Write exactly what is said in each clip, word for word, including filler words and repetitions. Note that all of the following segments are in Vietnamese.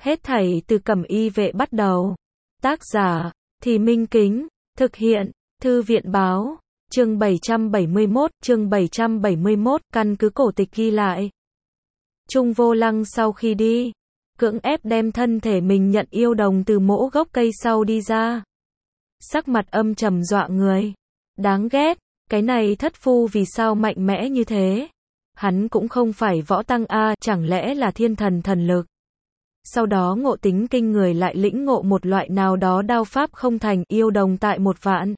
Hết thảy từ Cẩm Y Vệ bắt đầu. Tác giả, Thì Minh Kính, thực hiện, Thư viện Báo, chương bảy trăm bảy mươi mốt, chương bảy trăm bảy mươi mốt, căn cứ cổ tịch ghi lại. Trung Vô Lăng sau khi đi, cưỡng ép đem thân thể mình nhận yêu đồng từ mỗ gốc cây sau đi ra. Sắc mặt âm trầm dọa người. Đáng ghét, cái này thất phu vì sao mạnh mẽ như thế? Hắn cũng không phải võ tăng a, chẳng lẽ là thiên thần thần lực? Sau đó ngộ tính kinh người lại lĩnh ngộ một loại nào đó đao pháp không thành, yêu đồng tại một vạn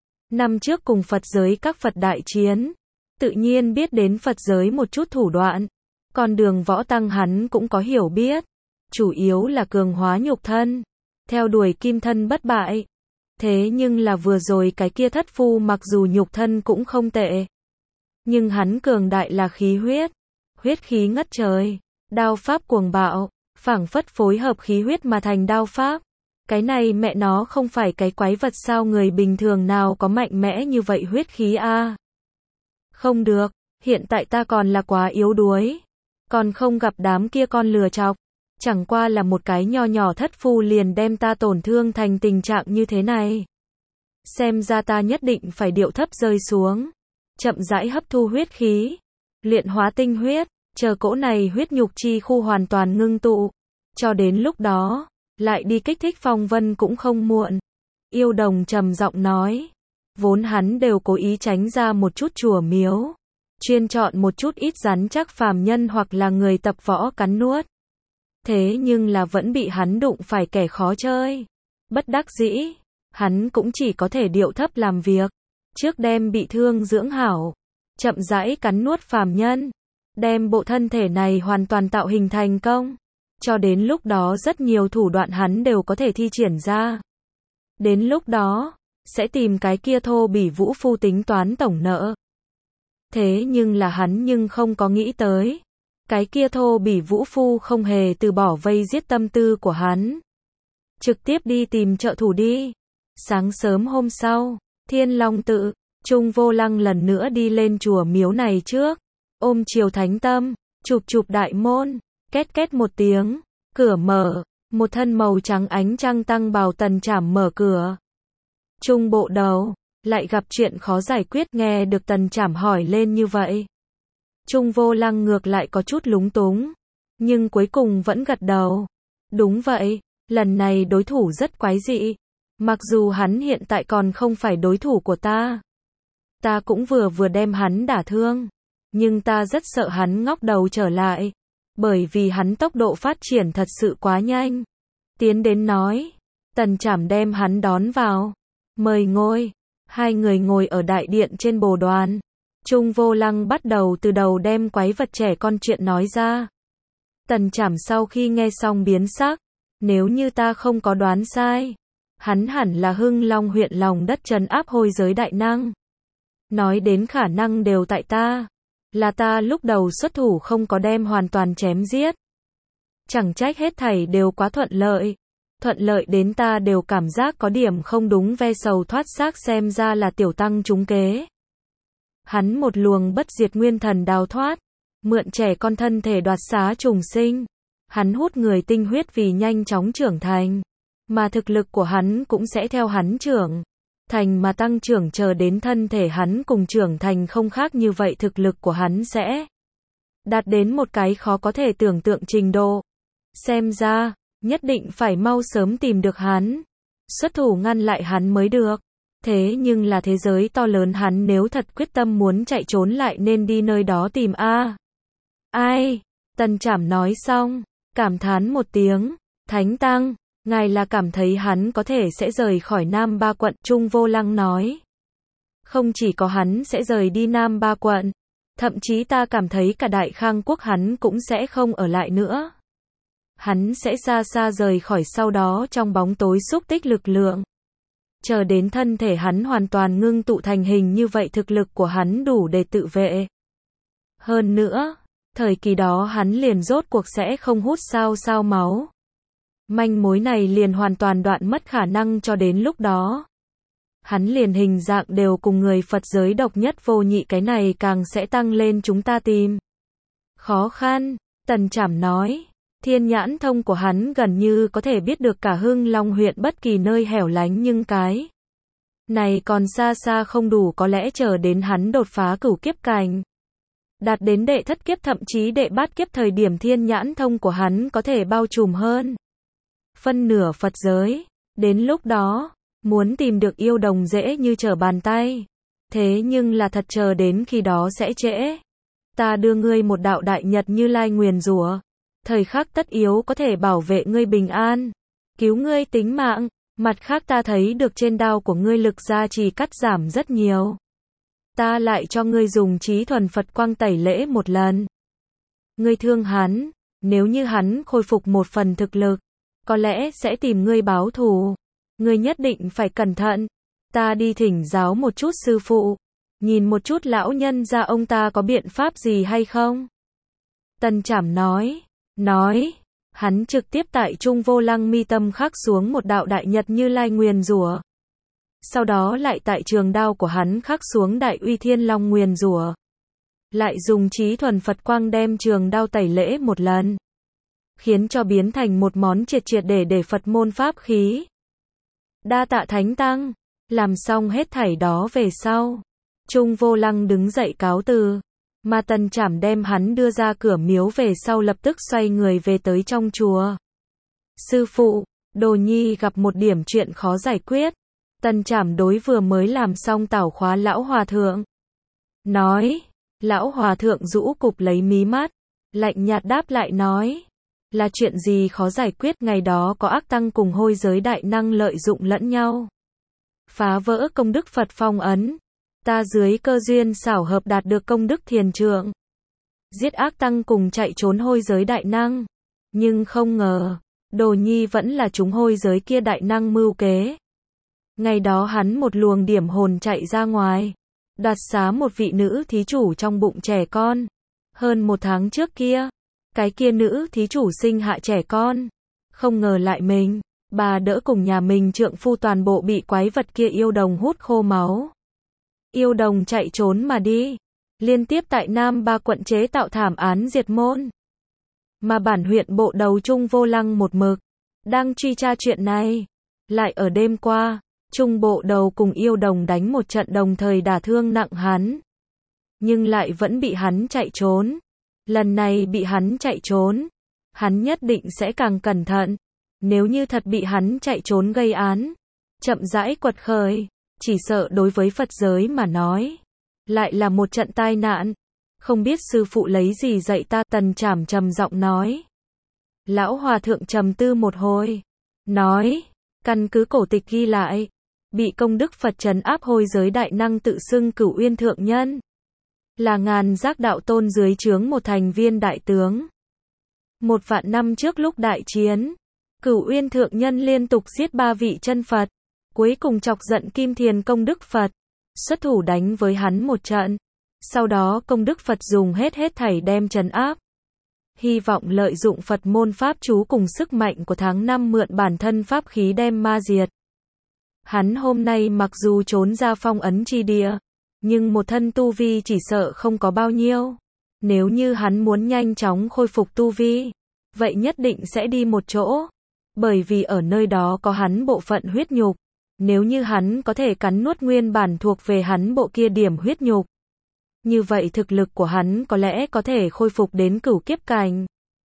năm trước cùng Phật giới các Phật đại chiến, tự nhiên biết đến Phật giới một chút thủ đoạn. Con đường võ tăng hắn cũng có hiểu biết, chủ yếu là cường hóa nhục thân, theo đuổi kim thân bất bại. Thế nhưng là vừa rồi cái kia thất phu mặc dù nhục thân cũng không tệ, nhưng hắn cường đại là khí huyết, huyết khí ngất trời, đao pháp cuồng bạo, phảng phất phối hợp khí huyết mà thành đao pháp. Cái này mẹ nó không phải cái quái vật sao, người bình thường nào có mạnh mẽ như vậy huyết khí a? Không được, hiện tại ta còn là quá yếu đuối, còn không gặp đám kia con lừa chọc, chẳng qua là một cái nho nhỏ thất phu liền đem ta tổn thương thành tình trạng như thế này. Xem ra ta nhất định phải điệu thấp rơi xuống, chậm rãi hấp thu huyết khí, luyện hóa tinh huyết, chờ cỗ này huyết nhục chi khu hoàn toàn ngưng tụ, cho đến lúc đó, lại đi kích thích phong vân cũng không muộn. Yêu đồng trầm giọng nói, vốn hắn đều cố ý tránh ra một chút chùa miếu, chuyên chọn một chút ít rắn chắc phàm nhân hoặc là người tập võ cắn nuốt. Thế nhưng là vẫn bị hắn đụng phải kẻ khó chơi. Bất đắc dĩ, hắn cũng chỉ có thể điệu thấp làm việc, trước đem bị thương dưỡng hảo, chậm rãi cắn nuốt phàm nhân, đem bộ thân thể này hoàn toàn tạo hình thành công. Cho đến lúc đó rất nhiều thủ đoạn hắn đều có thể thi triển ra. Đến lúc đó, sẽ tìm cái kia thô bỉ vũ phu tính toán tổng nợ. Thế nhưng là hắn nhưng không có nghĩ tới, cái kia thô bỉ vũ phu không hề từ bỏ vây giết tâm tư của hắn, trực tiếp đi tìm trợ thủ đi. Sáng sớm hôm sau, Thiên Long Tự, Trung Vô Lăng lần nữa đi lên chùa miếu này trước, ôm chiều thánh tâm, chụp chụp đại môn, két két một tiếng, cửa mở, một thân màu trắng ánh trăng tăng bào Tần Trảm mở cửa. Trung bộ đầu, lại gặp chuyện khó giải quyết, nghe được Tần Trảm hỏi lên như vậy. Trung Vô Lăng ngược lại có chút lúng túng, nhưng cuối cùng vẫn gật đầu. Đúng vậy, lần này đối thủ rất quái dị. Mặc dù hắn hiện tại còn không phải đối thủ của ta, ta cũng vừa vừa đem hắn đả thương, nhưng ta rất sợ hắn ngóc đầu trở lại, bởi vì hắn tốc độ phát triển thật sự quá nhanh. Tiến đến nói, Tần Trảm đem hắn đón vào, mời ngồi. Hai người ngồi ở đại điện trên bồ đoàn. Trung Vô Lăng bắt đầu từ đầu đem quái vật trẻ con chuyện nói ra. Tần Trảm sau khi nghe xong biến sắc, nếu như ta không có đoán sai, hắn hẳn là Hưng Long huyện lòng đất trấn áp hôi giới đại năng. Nói đến khả năng đều tại ta, là ta lúc đầu xuất thủ không có đem hoàn toàn chém giết. Chẳng trách hết thảy đều quá thuận lợi. Thuận lợi đến ta đều cảm giác có điểm không đúng, ve sầu thoát xác, xem ra là tiểu tăng trúng kế. Hắn một luồng bất diệt nguyên thần đào thoát, mượn trẻ con thân thể đoạt xá trùng sinh. Hắn hút người tinh huyết vì nhanh chóng trưởng thành, mà thực lực của hắn cũng sẽ theo hắn trưởng thành mà tăng trưởng, chờ đến thân thể hắn cùng trưởng thành không khác như vậy, thực lực của hắn sẽ đạt đến một cái khó có thể tưởng tượng trình độ. Xem ra, nhất định phải mau sớm tìm được hắn, xuất thủ ngăn lại hắn mới được. Thế nhưng là thế giới to lớn, hắn nếu thật quyết tâm muốn chạy trốn lại nên đi nơi đó tìm a. Ai? Tần Trảm nói xong, cảm thán một tiếng, Thánh Tăng, ngài là cảm thấy hắn có thể sẽ rời khỏi Nam Ba Quận? Trung Vô Lăng nói, không chỉ có hắn sẽ rời đi Nam Ba Quận, thậm chí ta cảm thấy cả Đại Khang Quốc hắn cũng sẽ không ở lại nữa. Hắn sẽ xa xa rời khỏi, sau đó trong bóng tối xúc tích lực lượng, chờ đến thân thể hắn hoàn toàn ngưng tụ thành hình như vậy, thực lực của hắn đủ để tự vệ. Hơn nữa, thời kỳ đó hắn liền rốt cuộc sẽ không hút sao sao máu. Manh mối này liền hoàn toàn đoạn mất khả năng, cho đến lúc đó hắn liền hình dạng đều cùng người Phật giới độc nhất vô nhị, cái này càng sẽ tăng lên chúng ta tìm khó khăn. Tần Trảm nói, Thiên nhãn thông của hắn gần như có thể biết được cả Hưng Long huyện bất kỳ nơi hẻo lánh, nhưng cái này còn xa xa không đủ, có lẽ chờ đến hắn đột phá cửu kiếp cảnh, đạt đến đệ thất kiếp thậm chí đệ bát kiếp, thời điểm thiên nhãn thông của hắn có thể bao trùm hơn phân nửa Phật giới. Đến lúc đó, muốn tìm được yêu đồng dễ như trở bàn tay. Thế nhưng là thật chờ đến khi đó sẽ trễ. Ta đưa ngươi một đạo đại nhật Như Lai nguyền rủa, thời khắc tất yếu có thể bảo vệ ngươi bình an, cứu ngươi tính mạng. Mặt khác ta thấy được trên đao của ngươi lực gia trì cắt giảm rất nhiều. Ta lại cho ngươi dùng trí thuần Phật quang tẩy lễ một lần. Ngươi thương hắn, nếu như hắn khôi phục một phần thực lực, có lẽ sẽ tìm ngươi báo thù. Ngươi nhất định phải cẩn thận. Ta đi thỉnh giáo một chút sư phụ, nhìn một chút lão nhân gia ông ta có biện pháp gì hay không. Tần Trảm nói, nói, hắn trực tiếp tại Trung Vô Lăng mi tâm khắc xuống một đạo đại nhật Như Lai nguyền rủa. Sau đó lại tại trường đao của hắn khắc xuống đại uy thiên long nguyền rủa. Lại dùng trí thuần Phật quang đem trường đao tẩy lễ một lần, khiến cho biến thành một món triệt triệt để để Phật môn pháp khí. Đa tạ Thánh Tăng. Làm xong hết thảy đó về sau, Trung Vô Lăng đứng dậy cáo từ, mà Tần Trảm đem hắn đưa ra cửa miếu về sau lập tức xoay người về tới trong chùa. Sư phụ, Đồ Nhi gặp một điểm chuyện khó giải quyết. Tần Trảm đối vừa mới làm xong tảo khóa lão hòa thượng nói. Lão hòa thượng rũ cụp lấy mí mắt, lạnh nhạt đáp lại nói, là chuyện gì khó giải quyết? Ngày đó có ác tăng cùng hôi giới đại năng lợi dụng lẫn nhau, phá vỡ công đức Phật phong ấn. Ta dưới cơ duyên xảo hợp đạt được công đức thiền trượng, giết ác tăng cùng chạy trốn hôi giới đại năng. Nhưng không ngờ, Đồ Nhi vẫn là chúng hôi giới kia đại năng mưu kế. Ngày đó hắn một luồng điểm hồn chạy ra ngoài, đoạt xá một vị nữ thí chủ trong bụng trẻ con. Hơn một tháng trước kia, cái kia nữ thí chủ sinh hạ trẻ con. Không ngờ lại mình, bà đỡ cùng nhà mình trượng phu toàn bộ bị quái vật kia yêu đồng hút khô máu. Yêu đồng chạy trốn mà đi, liên tiếp tại Nam Ba quận chế tạo thảm án diệt môn. Mà bản huyện bộ đầu Trung Vô Lăng một mực đang truy tra chuyện này. Lại ở đêm qua, Trung bộ đầu cùng yêu đồng đánh một trận, đồng thời đả thương nặng hắn, nhưng lại vẫn bị hắn chạy trốn. Lần này bị hắn chạy trốn, hắn nhất định sẽ càng cẩn thận. Nếu như thật bị hắn chạy trốn gây án, chậm rãi quật khởi, chỉ sợ đối với Phật giới mà nói, lại là một trận tai nạn. Không biết sư phụ lấy gì dạy ta? Tần Trảm trầm giọng nói. Lão hòa thượng trầm tư một hồi, nói, căn cứ cổ tịch ghi lại, bị công đức Phật trấn áp hôi giới đại năng tự xưng Cửu Uyên thượng nhân, là ngàn giác đạo tôn dưới trướng một thành viên đại tướng. Một vạn năm trước lúc đại chiến, Cửu Uyên thượng nhân liên tục giết ba vị chân Phật, cuối cùng chọc giận Kim Thiền công đức Phật, xuất thủ đánh với hắn một trận. Sau đó công đức Phật dùng hết hết thảy đem trấn áp. Hy vọng lợi dụng Phật môn pháp chú cùng sức mạnh của tháng năm mượn bản thân pháp khí đem ma diệt. Hắn hôm nay mặc dù trốn ra phong ấn chi địa, nhưng một thân tu vi chỉ sợ không có bao nhiêu. Nếu như hắn muốn nhanh chóng khôi phục tu vi, vậy nhất định sẽ đi một chỗ. Bởi vì ở nơi đó có hắn bộ phận huyết nhục. Nếu như hắn có thể cắn nuốt nguyên bản thuộc về hắn bộ kia điểm huyết nhục, như vậy thực lực của hắn có lẽ có thể khôi phục đến cửu kiếp cảnh.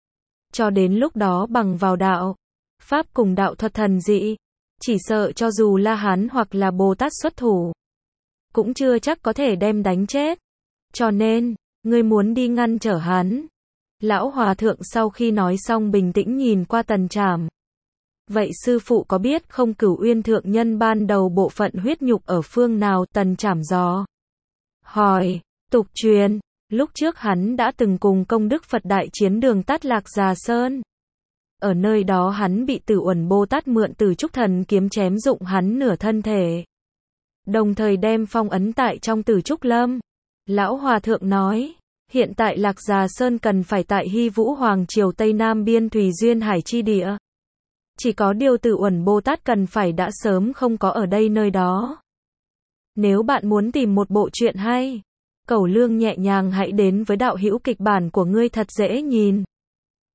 Cho đến lúc đó bằng vào đạo pháp cùng đạo thuật thần dị, chỉ sợ cho dù La Hán hoặc là Bồ Tát xuất thủ, cũng chưa chắc có thể đem đánh chết. Cho nên, ngươi muốn đi ngăn trở hắn. Lão hòa thượng sau khi nói xong bình tĩnh nhìn qua Tần Trảm. Vậy sư phụ có biết không Cửu Uyên thượng nhân ban đầu bộ phận huyết nhục ở phương nào? Tần Trảm dò hỏi. Tục truyền, lúc trước hắn đã từng cùng công đức Phật đại chiến đường tắt Lạc Già Sơn. Ở nơi đó hắn bị Tử Uẩn Bồ Tát mượn Tử Trúc Thần kiếm chém dụng hắn nửa thân thể, đồng thời đem phong ấn tại trong Tử Trúc Lâm. Lão hòa thượng nói, hiện tại Lạc Già Sơn cần phải tại Hy Vũ Hoàng Triều Tây Nam biên Thùy Duyên Hải chi địa. Chỉ có điều Tử Uẩn Bồ Tát cần phải đã sớm không có ở đây nơi đó. Nếu bạn muốn tìm một bộ truyện hay, Cẩu Lương nhẹ nhàng hãy đến với đạo hữu kịch bản của ngươi thật dễ nhìn.